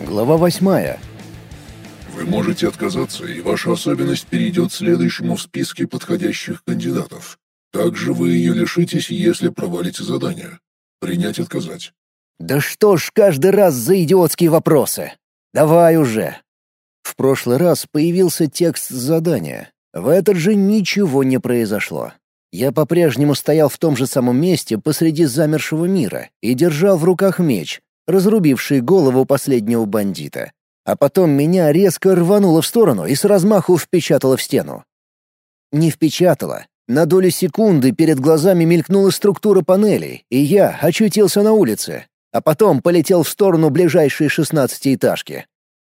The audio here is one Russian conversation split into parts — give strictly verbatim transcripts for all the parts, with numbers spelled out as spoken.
Глава восьмая. Вы можете отказаться, и ваша особенность перейдет следующему в списке подходящих кандидатов. Также вы ее лишитесь, если провалите задание. Принять, отказать. Да что ж каждый раз за идиотские вопросы? Давай уже. В прошлый раз появился текст задания. В этот же ничего не произошло. Я по-прежнему стоял в том же самом месте посреди замершего мира и держал в руках меч, разрубивший голову последнего бандита. А потом меня резко рвануло в сторону и с размаху впечатало в стену. Не впечатало. На долю секунды перед глазами мелькнула структура панелей, и я очутился на улице, а потом полетел в сторону ближайшей шестнадцатиэтажки.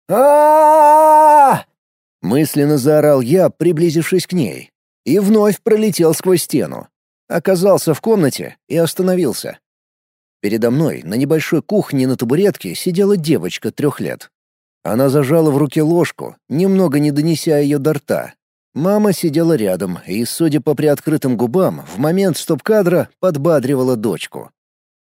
а Мысленно заорал я, приблизившись к ней, и вновь пролетел сквозь стену. Оказался в комнате и остановился. Передо мной на небольшой кухне на табуретке сидела девочка трех лет. Она зажала в руке ложку, немного не донеся ее до рта. Мама сидела рядом и, судя по приоткрытым губам, в момент стоп-кадра подбадривала дочку.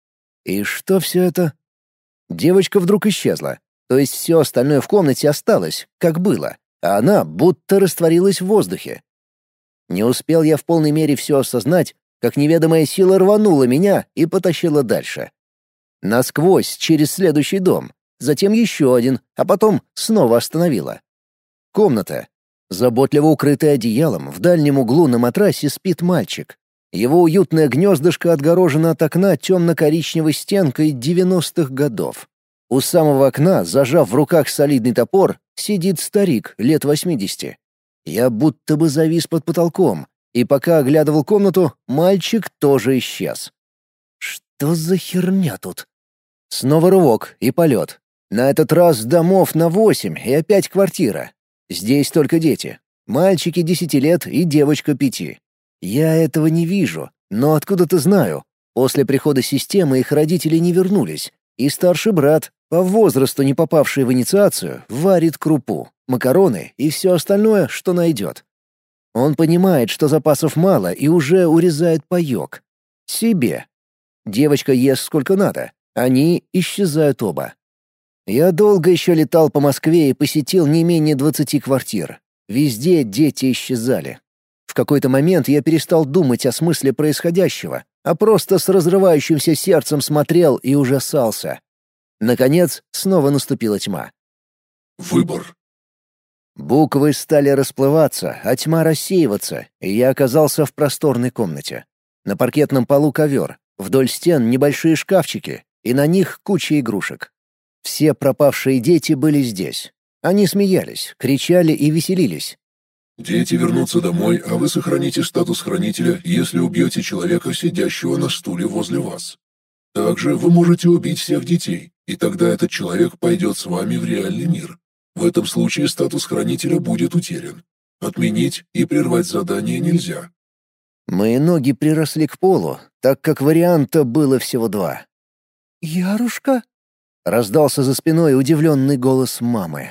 И что все это? Девочка вдруг исчезла, то есть все остальное в комнате осталось, как было, а она будто растворилась в воздухе. Не успел я в полной мере все осознать, как неведомая сила рванула меня и потащила дальше. Насквозь, через следующий дом, затем еще один, а потом снова остановила. Комната. Заботливо укрытая одеялом, в дальнем углу на матрасе спит мальчик. Его уютное гнездышко отгорожено от окна темно-коричневой стенкой девяностых годов. У самого окна, зажав в руках солидный топор, сидит старик лет восьмидесяти. Я будто бы завис под потолком, и пока оглядывал комнату, мальчик тоже исчез. Что за херня тут? Снова рывок и полет. На этот раз домов на восемь и опять квартира. Здесь только дети. Мальчики десяти лет и девочка пяти. Я этого не вижу, но откуда-то знаю. После прихода системы их родители не вернулись, и старший брат, по возрасту не попавший в инициацию, варит крупу, макароны и все остальное, что найдет. Он понимает, что запасов мало, и уже урезает паёк. Себе. Девочка ест сколько надо. Они исчезают оба. Я долго еще летал по Москве и посетил не менее двадцати квартир. Везде дети исчезали. В какой-то момент я перестал думать о смысле происходящего, а просто с разрывающимся сердцем смотрел и ужасался. Наконец, снова наступила тьма. Выбор. Буквы стали расплываться, а тьма рассеиваться, и я оказался в просторной комнате. На паркетном полу ковер, вдоль стен небольшие шкафчики, и на них куча игрушек. Все пропавшие дети были здесь. Они смеялись, кричали и веселились. Дети вернутся домой, а вы сохраните статус хранителя, если убьете человека, сидящего на стуле возле вас. Также вы можете убить всех детей, и тогда этот человек пойдет с вами в реальный мир. В этом случае статус хранителя будет утерян. Отменить и прервать задание нельзя. Мои ноги приросли к полу, так как варианта было всего два. «Ярушка?» — раздался за спиной удивленный голос мамы.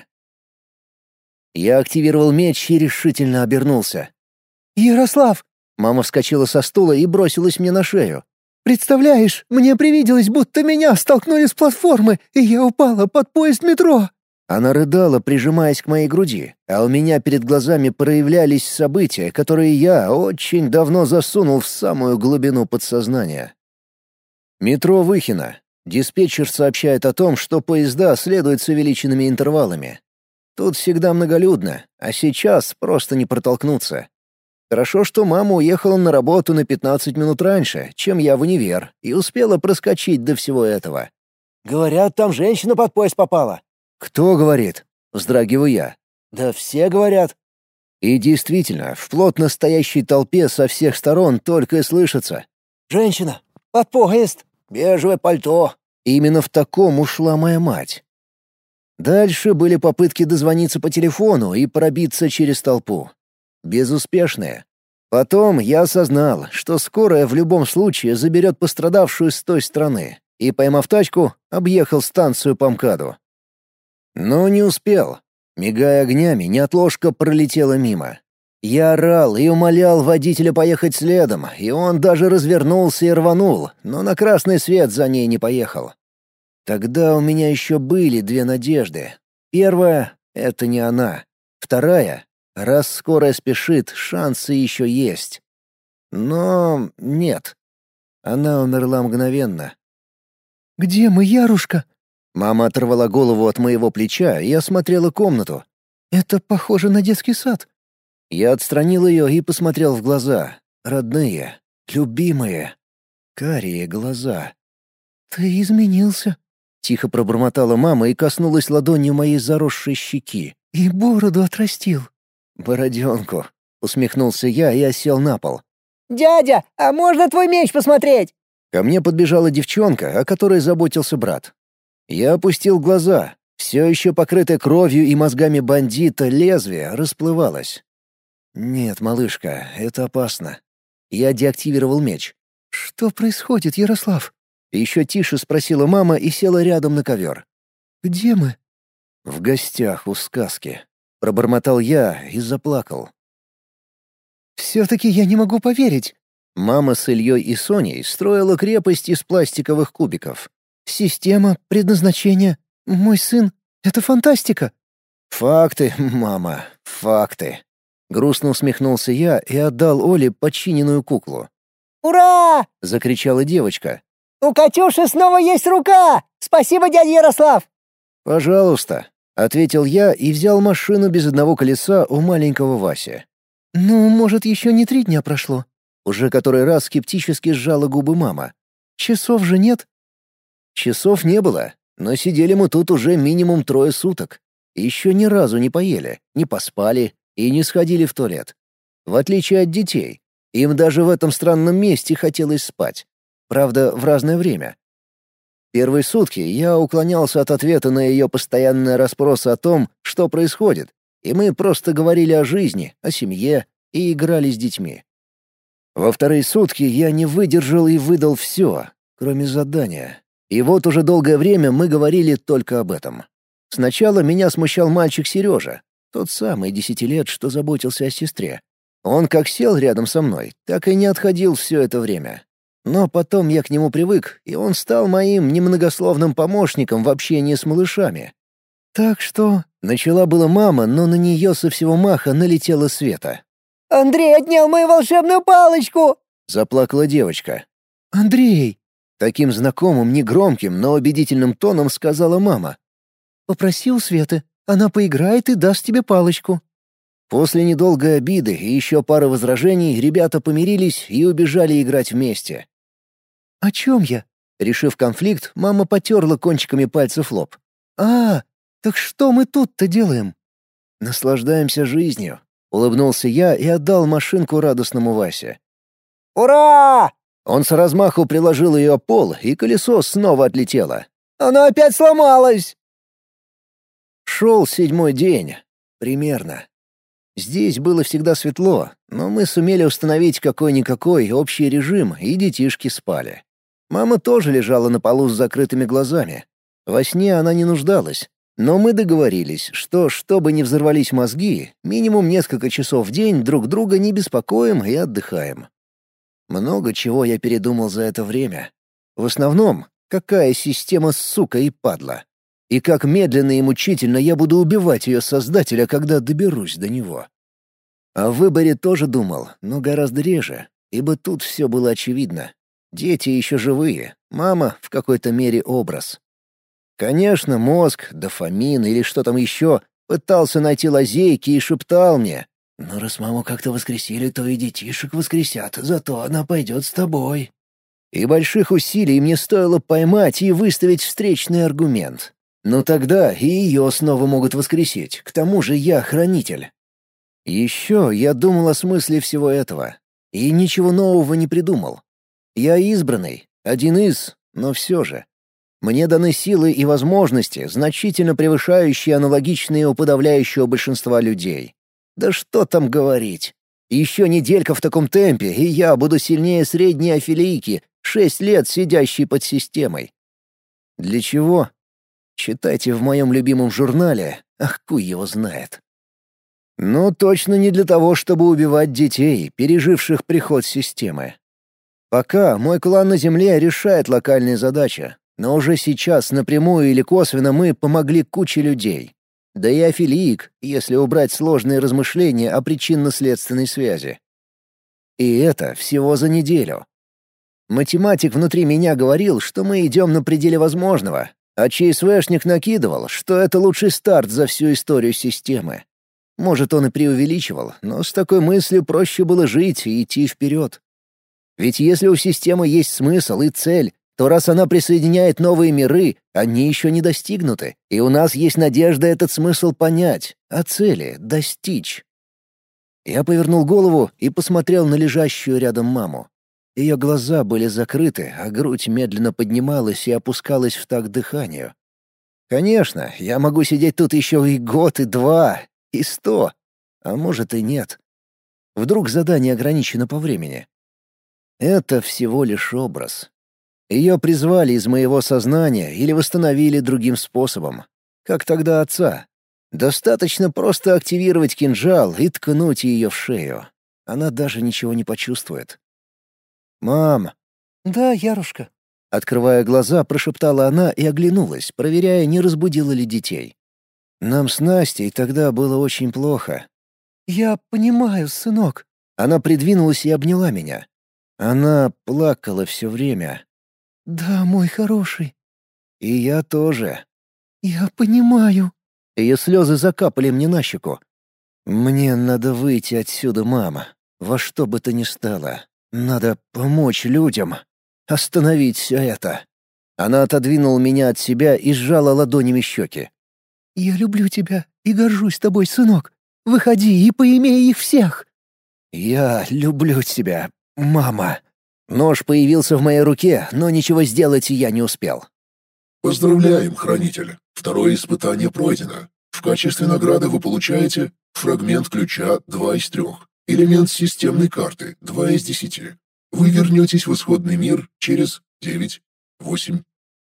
Я активировал меч и решительно обернулся. «Ярослав!» — мама вскочила со стула и бросилась мне на шею. «Представляешь, мне привиделось, будто меня столкнули с платформы, и я упала под поезд метро!» Она рыдала, прижимаясь к моей груди, а у меня перед глазами проявлялись события, которые я очень давно засунул в самую глубину подсознания. Метро Выхино. Диспетчер сообщает о том, что поезда следуют с увеличенными интервалами. Тут всегда многолюдно, а сейчас просто не протолкнуться. Хорошо, что мама уехала на работу на пятнадцать минут раньше, чем я в универ, и успела проскочить до всего этого. «Говорят, там женщина под поезд попала». «Кто говорит?» — вздрагиваю я. «Да все говорят». И действительно, в плотно стоящей толпе со всех сторон только и слышится: «Женщина! Под поезд! Бежевое пальто!» Именно в таком ушла моя мать. Дальше были попытки дозвониться по телефону и пробиться через толпу. Безуспешные. Потом я осознал, что скорая в любом случае заберет пострадавшую с той стороны, и, поймав тачку, объехал станцию по МКАДу. Но не успел. Мигая огнями, неотложка пролетела мимо. Я орал и умолял водителя поехать следом, и он даже развернулся и рванул, но на красный свет за ней не поехал. Тогда у меня еще были две надежды. Первая — это не она. Вторая — раз скорая спешит, шансы еще есть. Но нет. Она умерла мгновенно. «Где мы, Ярушка?» Мама оторвала голову от моего плеча и осмотрела комнату. «Это похоже на детский сад». Я отстранил ее и посмотрел в глаза. Родные, любимые, карие глаза. «Ты изменился», — тихо пробормотала мама и коснулась ладонью моей заросшей щеки. «И бороду отрастил». «Бороденку», — усмехнулся я и осел на пол. «Дядя, а можно твой меч посмотреть?» Ко мне подбежала девчонка, о которой заботился брат. Я опустил глаза. Все еще покрытое кровью и мозгами бандита лезвие расплывалось. «Нет, малышка, это опасно». Я деактивировал меч. «Что происходит, Ярослав?» Еще тише спросила мама и села рядом на ковер. «Где мы?» «В гостях у сказки». Пробормотал я и заплакал. «Все-таки я не могу поверить». Мама с Ильей и Соней строила крепость из пластиковых кубиков. «Система, предназначение, мой сын — это фантастика». «Факты, мама, факты». Грустно усмехнулся я и отдал Оле подчиненную куклу. «Ура!» — закричала девочка. «У Катюши снова есть рука! Спасибо, дядя Ярослав!» «Пожалуйста», — ответил я и взял машину без одного колеса у маленького Васи. «Ну, может, еще не три дня прошло?» Уже который раз скептически сжала губы мама. «Часов же нет?» Часов не было, но сидели мы тут уже минимум трое суток. Еще ни разу не поели, не поспали и не сходили в туалет. В отличие от детей, им даже в этом странном месте хотелось спать. Правда, в разное время. Первые сутки я уклонялся от ответа на ее постоянные расспросы о том, что происходит, и мы просто говорили о жизни, о семье и играли с детьми. Во вторые сутки я не выдержал и выдал все, кроме задания. И вот уже долгое время мы говорили только об этом. Сначала меня смущал мальчик Сережа, тот самый десяти лет, что заботился о сестре. Он как сел рядом со мной, так и не отходил все это время. Но потом я к нему привык, и он стал моим немногословным помощником в общении с малышами. «Так что...» — начала была мама, но на нее со всего маха налетела Света. «Андрей отнял мою волшебную палочку!» — заплакала девочка. «Андрей!» — таким знакомым, негромким, но убедительным тоном сказала мама. «Попроси у Светы, она поиграет и даст тебе палочку». После недолгой обиды и еще пары возражений ребята помирились и убежали играть вместе. «О чем я?» Решив конфликт, мама потерла кончиками пальцев лоб. «А, так что мы тут-то делаем?» «Наслаждаемся жизнью», — улыбнулся я и отдал машинку радостному Васе. «Ура!» Он с размаху приложил ее о пол, и колесо снова отлетело. «Оно опять сломалось!» Шел седьмой день. Примерно. Здесь было всегда светло, но мы сумели установить какой-никакой общий режим, и детишки спали. Мама тоже лежала на полу с закрытыми глазами. Во сне она не нуждалась, но мы договорились, что, чтобы не взорвались мозги, минимум несколько часов в день друг друга не беспокоим и отдыхаем. Много чего я передумал за это время. В основном, какая система сука и падла. И как медленно и мучительно я буду убивать ее создателя, когда доберусь до него. О выборе тоже думал, но гораздо реже, ибо тут все было очевидно. Дети еще живые, мама в какой-то мере образ. Конечно, мозг, дофамин или что там еще, пытался найти лазейки и шептал мне: «Ну, раз маму как-то воскресили, то и детишек воскресят, зато она пойдет с тобой». И больших усилий мне стоило поймать и выставить встречный аргумент. Но тогда и ее снова могут воскресить, к тому же я хранитель. Еще я думал о смысле всего этого, и ничего нового не придумал. Я избранный, один из, но все же. Мне даны силы и возможности, значительно превышающие аналогичные у подавляющего большинства людей. Да что там говорить. Еще неделька в таком темпе, и я буду сильнее средней афилийки, шесть лет сидящей под системой. Для чего? Читайте в моем любимом журнале, ах, куй его знает. Но точно не для того, чтобы убивать детей, переживших приход системы. Пока мой клан на Земле решает локальные задачи, Но уже сейчас напрямую или косвенно мы помогли куче людей. Да и афилиик, если убрать сложные размышления о причинно-следственной связи. И это всего за неделю. Математик внутри меня говорил, что мы идем на пределе возможного, а ЧСВшник накидывал, что это лучший старт за всю историю системы. Может, он и преувеличивал, но с такой мыслью проще было жить и идти вперед. Ведь если у системы есть смысл и цель, то раз она присоединяет новые миры, они еще не достигнуты, и у нас есть надежда этот смысл понять, а цели — достичь. Я повернул голову и посмотрел на лежащую рядом маму. Ее глаза были закрыты, а грудь медленно поднималась и опускалась в такт дыханию. Конечно, я могу сидеть тут еще и год, и два, и сто, а может и нет. Вдруг задание ограничено по времени. Это всего лишь образ. Ее призвали из моего сознания или восстановили другим способом. Как тогда отца. Достаточно просто активировать кинжал и ткнуть ее в шею. Она даже ничего не почувствует. «Мам!» «Да, Ярушка». Открывая глаза, прошептала она и оглянулась, проверяя, не разбудила ли детей. «Нам с Настей тогда было очень плохо». «Я понимаю, сынок». Она придвинулась и обняла меня. Она плакала все время. «Да, мой хороший». И я тоже. «Я понимаю». Ее слезы закапали мне на щеку. «Мне надо выйти отсюда, мама. Во что бы то ни стало. Надо помочь людям. Остановить все это». Она отодвинула меня от себя и сжала ладонями щеки. «Я люблю тебя и горжусь тобой, сынок. Выходи и поимей их всех». «Я люблю тебя, мама». Нож появился в моей руке, но ничего сделать я не успел. Поздравляем, хранитель. Второе испытание пройдено. В качестве награды вы получаете фрагмент ключа два из трёх, элемент системной карты два из десяти. Вы вернетесь в исходный мир через девять, восемь.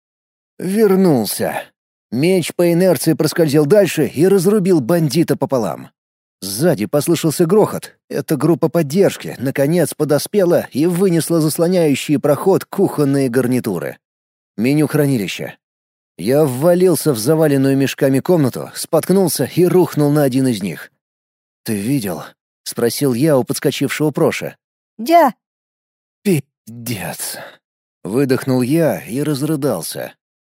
Вернулся. Меч по инерции проскользил дальше и разрубил бандита пополам. Сзади послышался грохот. Эта группа поддержки, наконец, подоспела и вынесла заслоняющий проход кухонные гарнитуры. Меню хранилища. Я ввалился в заваленную мешками комнату, споткнулся и рухнул на один из них. «Ты видел?» — спросил я у подскочившего Проша. «Да». «Пиздец». Выдохнул я и разрыдался.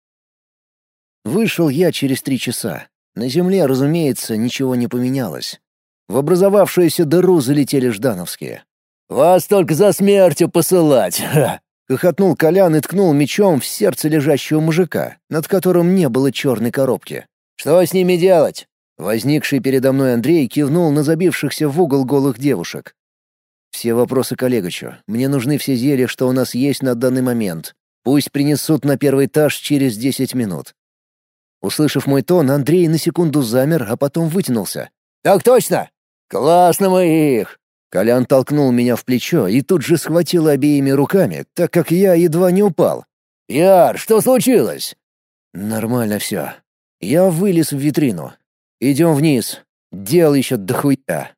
Вышел я через три часа. На земле, разумеется, ничего не поменялось. В образовавшуюся дыру залетели ждановские. «Вас только за смертью посылать!» — хохотнул Колян и ткнул мечом в сердце лежащего мужика, над которым не было черной коробки. «Что с ними делать?» Возникший передо мной Андрей кивнул на забившихся в угол голых девушек. «Все вопросы к Олегычу. Мне нужны все зелья, что у нас есть на данный момент. Пусть принесут на первый этаж через десять минут». Услышав мой тон, Андрей на секунду замер, а потом вытянулся. «Так точно! Классно мы их!» Колян толкнул меня в плечо и тут же схватил обеими руками, так как я едва не упал. «Яр, что случилось?» «Нормально все. Я вылез в витрину. Идем вниз. Дел еще дохуя».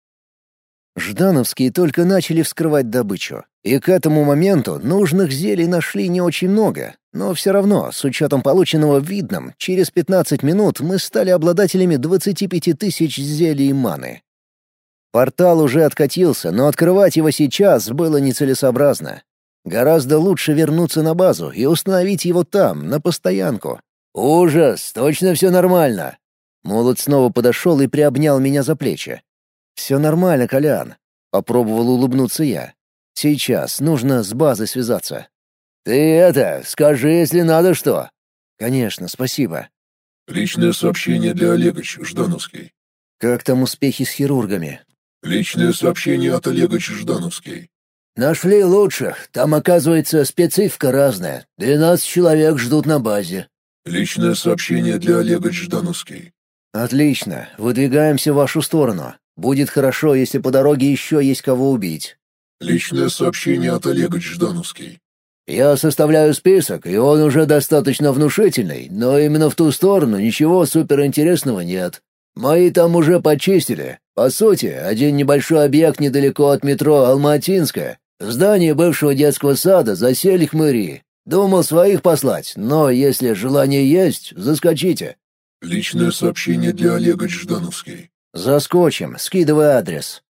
Ждановские только начали вскрывать добычу, и к этому моменту нужных зелий нашли не очень много, но все равно, с учетом полученного видным, через пятнадцать минут мы стали обладателями двадцати пяти тысяч зелий маны. Портал уже откатился, но открывать его сейчас было нецелесообразно. Гораздо лучше вернуться на базу и установить его там, на постоянку. «Ужас! Точно все нормально!» Молот снова подошел и приобнял меня за плечи. «Все нормально, Колян», — попробовал улыбнуться я. «Сейчас нужно с базой связаться». «Ты это, скажи, если надо что». «Конечно, спасибо». Личное сообщение для Олегович, Ждановский. «Как там успехи с хирургами?» Личное сообщение от Олегович, Ждановский. «Нашли лучших. Там, оказывается, специфика разная. Двенадцать человек ждут на базе». Личное сообщение для Олегович, Ждановский. «Отлично. Выдвигаемся в вашу сторону. Будет хорошо, если по дороге еще есть кого убить». Личное сообщение от Олегович, Ждановский. «Я составляю список, и он уже достаточно внушительный, но именно в ту сторону ничего суперинтересного нет. Мои там уже почистили. По сути, один небольшой объект недалеко от метро Алматинская. В здании бывшего детского сада засели хмыри. Думал своих послать, но если желание есть, заскочите». Личное сообщение для Олега Ждановский. «Заскочим, скидывай адрес».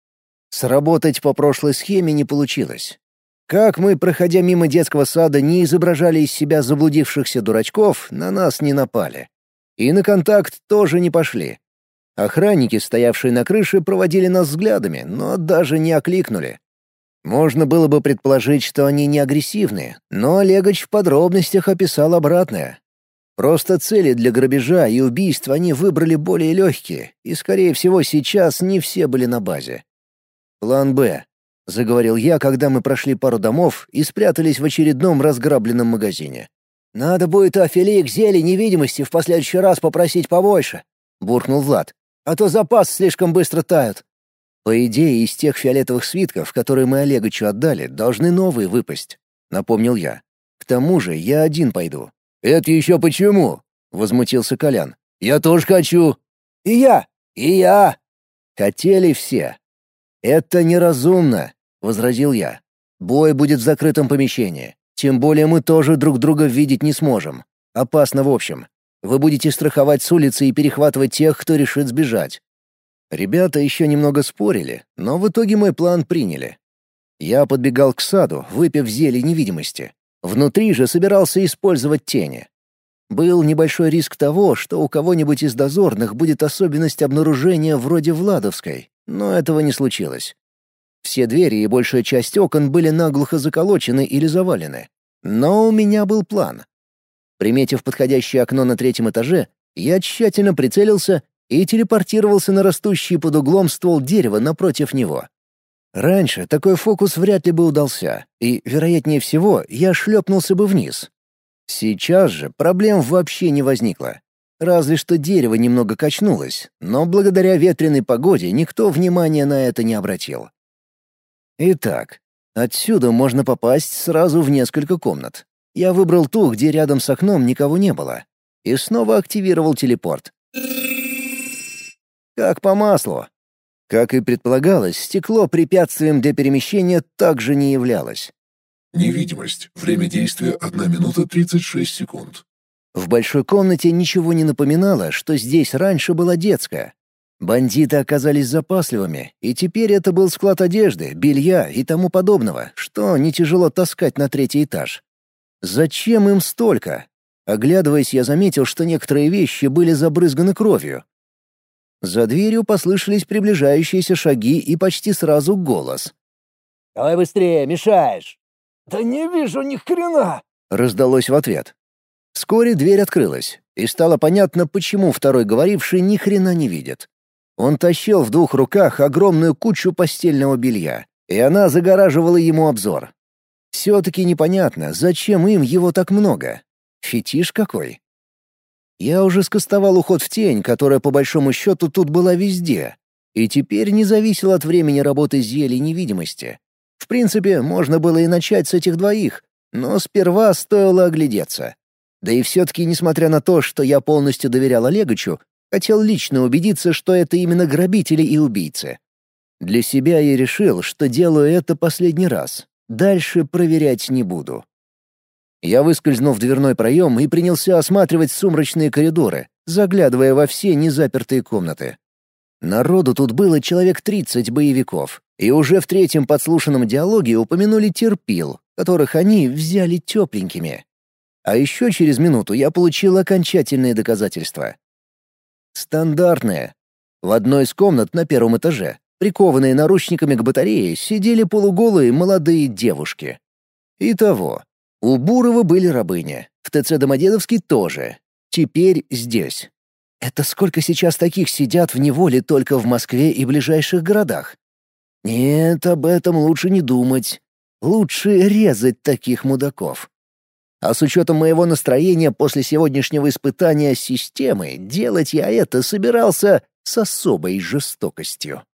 Сработать по прошлой схеме не получилось. Как мы, проходя мимо детского сада, не изображали из себя заблудившихся дурачков, на нас не напали. И на контакт тоже не пошли. Охранники, стоявшие на крыше, проводили нас взглядами, но даже не окликнули. Можно было бы предположить, что они не агрессивны, но Олегович в подробностях описал обратное. Просто цели для грабежа и убийств они выбрали более легкие, и, скорее всего, сейчас не все были на базе. «План Б», — заговорил я, когда мы прошли пару домов и спрятались в очередном разграбленном магазине. «Надо будет у Афилии к зелени невидимости в последующий раз попросить побольше», — буркнул Влад. «А то запас слишком быстро тают». «По идее, из тех фиолетовых свитков, которые мы Олеговичу отдали, должны новые выпасть», — напомнил я. «К тому же я один пойду». «Это еще почему?» — возмутился Колян. «Я тоже хочу». «И я! И я!» Хотели все. «Это неразумно», — возразил я. «Бой будет в закрытом помещении. Тем более мы тоже друг друга видеть не сможем. Опасно в общем. Вы будете страховать с улицы и перехватывать тех, кто решит сбежать». Ребята еще немного спорили, но в итоге мой план приняли. Я подбегал к саду, выпив зелье невидимости. Внутри же собирался использовать тени. Был небольшой риск того, что у кого-нибудь из дозорных будет особенность обнаружения вроде Владовской, но этого не случилось. Все двери и большая часть окон были наглухо заколочены или завалены. Но у меня был план. Приметив подходящее окно на третьем этаже, я тщательно прицелился и телепортировался на растущий под углом ствол дерева напротив него. Раньше такой фокус вряд ли бы удался, и, вероятнее всего, я шлепнулся бы вниз. Сейчас же проблем вообще не возникло. Разве что дерево немного качнулось, но благодаря ветреной погоде никто внимания на это не обратил. Итак, отсюда можно попасть сразу в несколько комнат. Я выбрал ту, где рядом с окном никого не было, и снова активировал телепорт. Как по маслу. Как и предполагалось, стекло препятствием для перемещения также не являлось. Невидимость. Время действия одна минута тридцать шесть секунд. В большой комнате ничего не напоминало, что здесь раньше была детская. Бандиты оказались запасливыми, и теперь это был склад одежды, белья и тому подобного, что не тяжело таскать на третий этаж. Зачем им столько? Оглядываясь, я заметил, что некоторые вещи были забрызганы кровью. За дверью послышались приближающиеся шаги и почти сразу голос. «Давай быстрее, мешаешь!» «Да не вижу ни хрена!» — раздалось в ответ. Вскоре дверь открылась, и стало понятно, почему второй говоривший ни хрена не видит. Он тащил в двух руках огромную кучу постельного белья, и она загораживала ему обзор. Все-таки непонятно, зачем им его так много. Фетиш какой? Я уже скостовал уход в тень, которая по большому счету тут была везде, и теперь не зависел от времени работы зелий невидимости. В принципе, можно было и начать с этих двоих, но сперва стоило оглядеться. Да и все-таки, несмотря на то, что я полностью доверял Олеговичу, хотел лично убедиться, что это именно грабители и убийцы. Для себя я решил, что делаю это последний раз. Дальше проверять не буду. Я выскользнул в дверной проем и принялся осматривать сумрачные коридоры, заглядывая во все незапертые комнаты. Народу тут было человек тридцать боевиков, и уже в третьем подслушанном диалоге упомянули терпил, которых они взяли тепленькими. А еще через минуту я получил окончательные доказательства. Стандартные. В одной из комнат на первом этаже, прикованные наручниками к батарее, сидели полуголые молодые девушки. Итого. У Бурова были рабыни, в ТЦ Домодедовский тоже. Теперь здесь. Это сколько сейчас таких сидят в неволе только в Москве и ближайших городах? Нет, об этом лучше не думать. Лучше резать таких мудаков. А с учетом моего настроения после сегодняшнего испытания системы, делать я это собирался с особой жестокостью.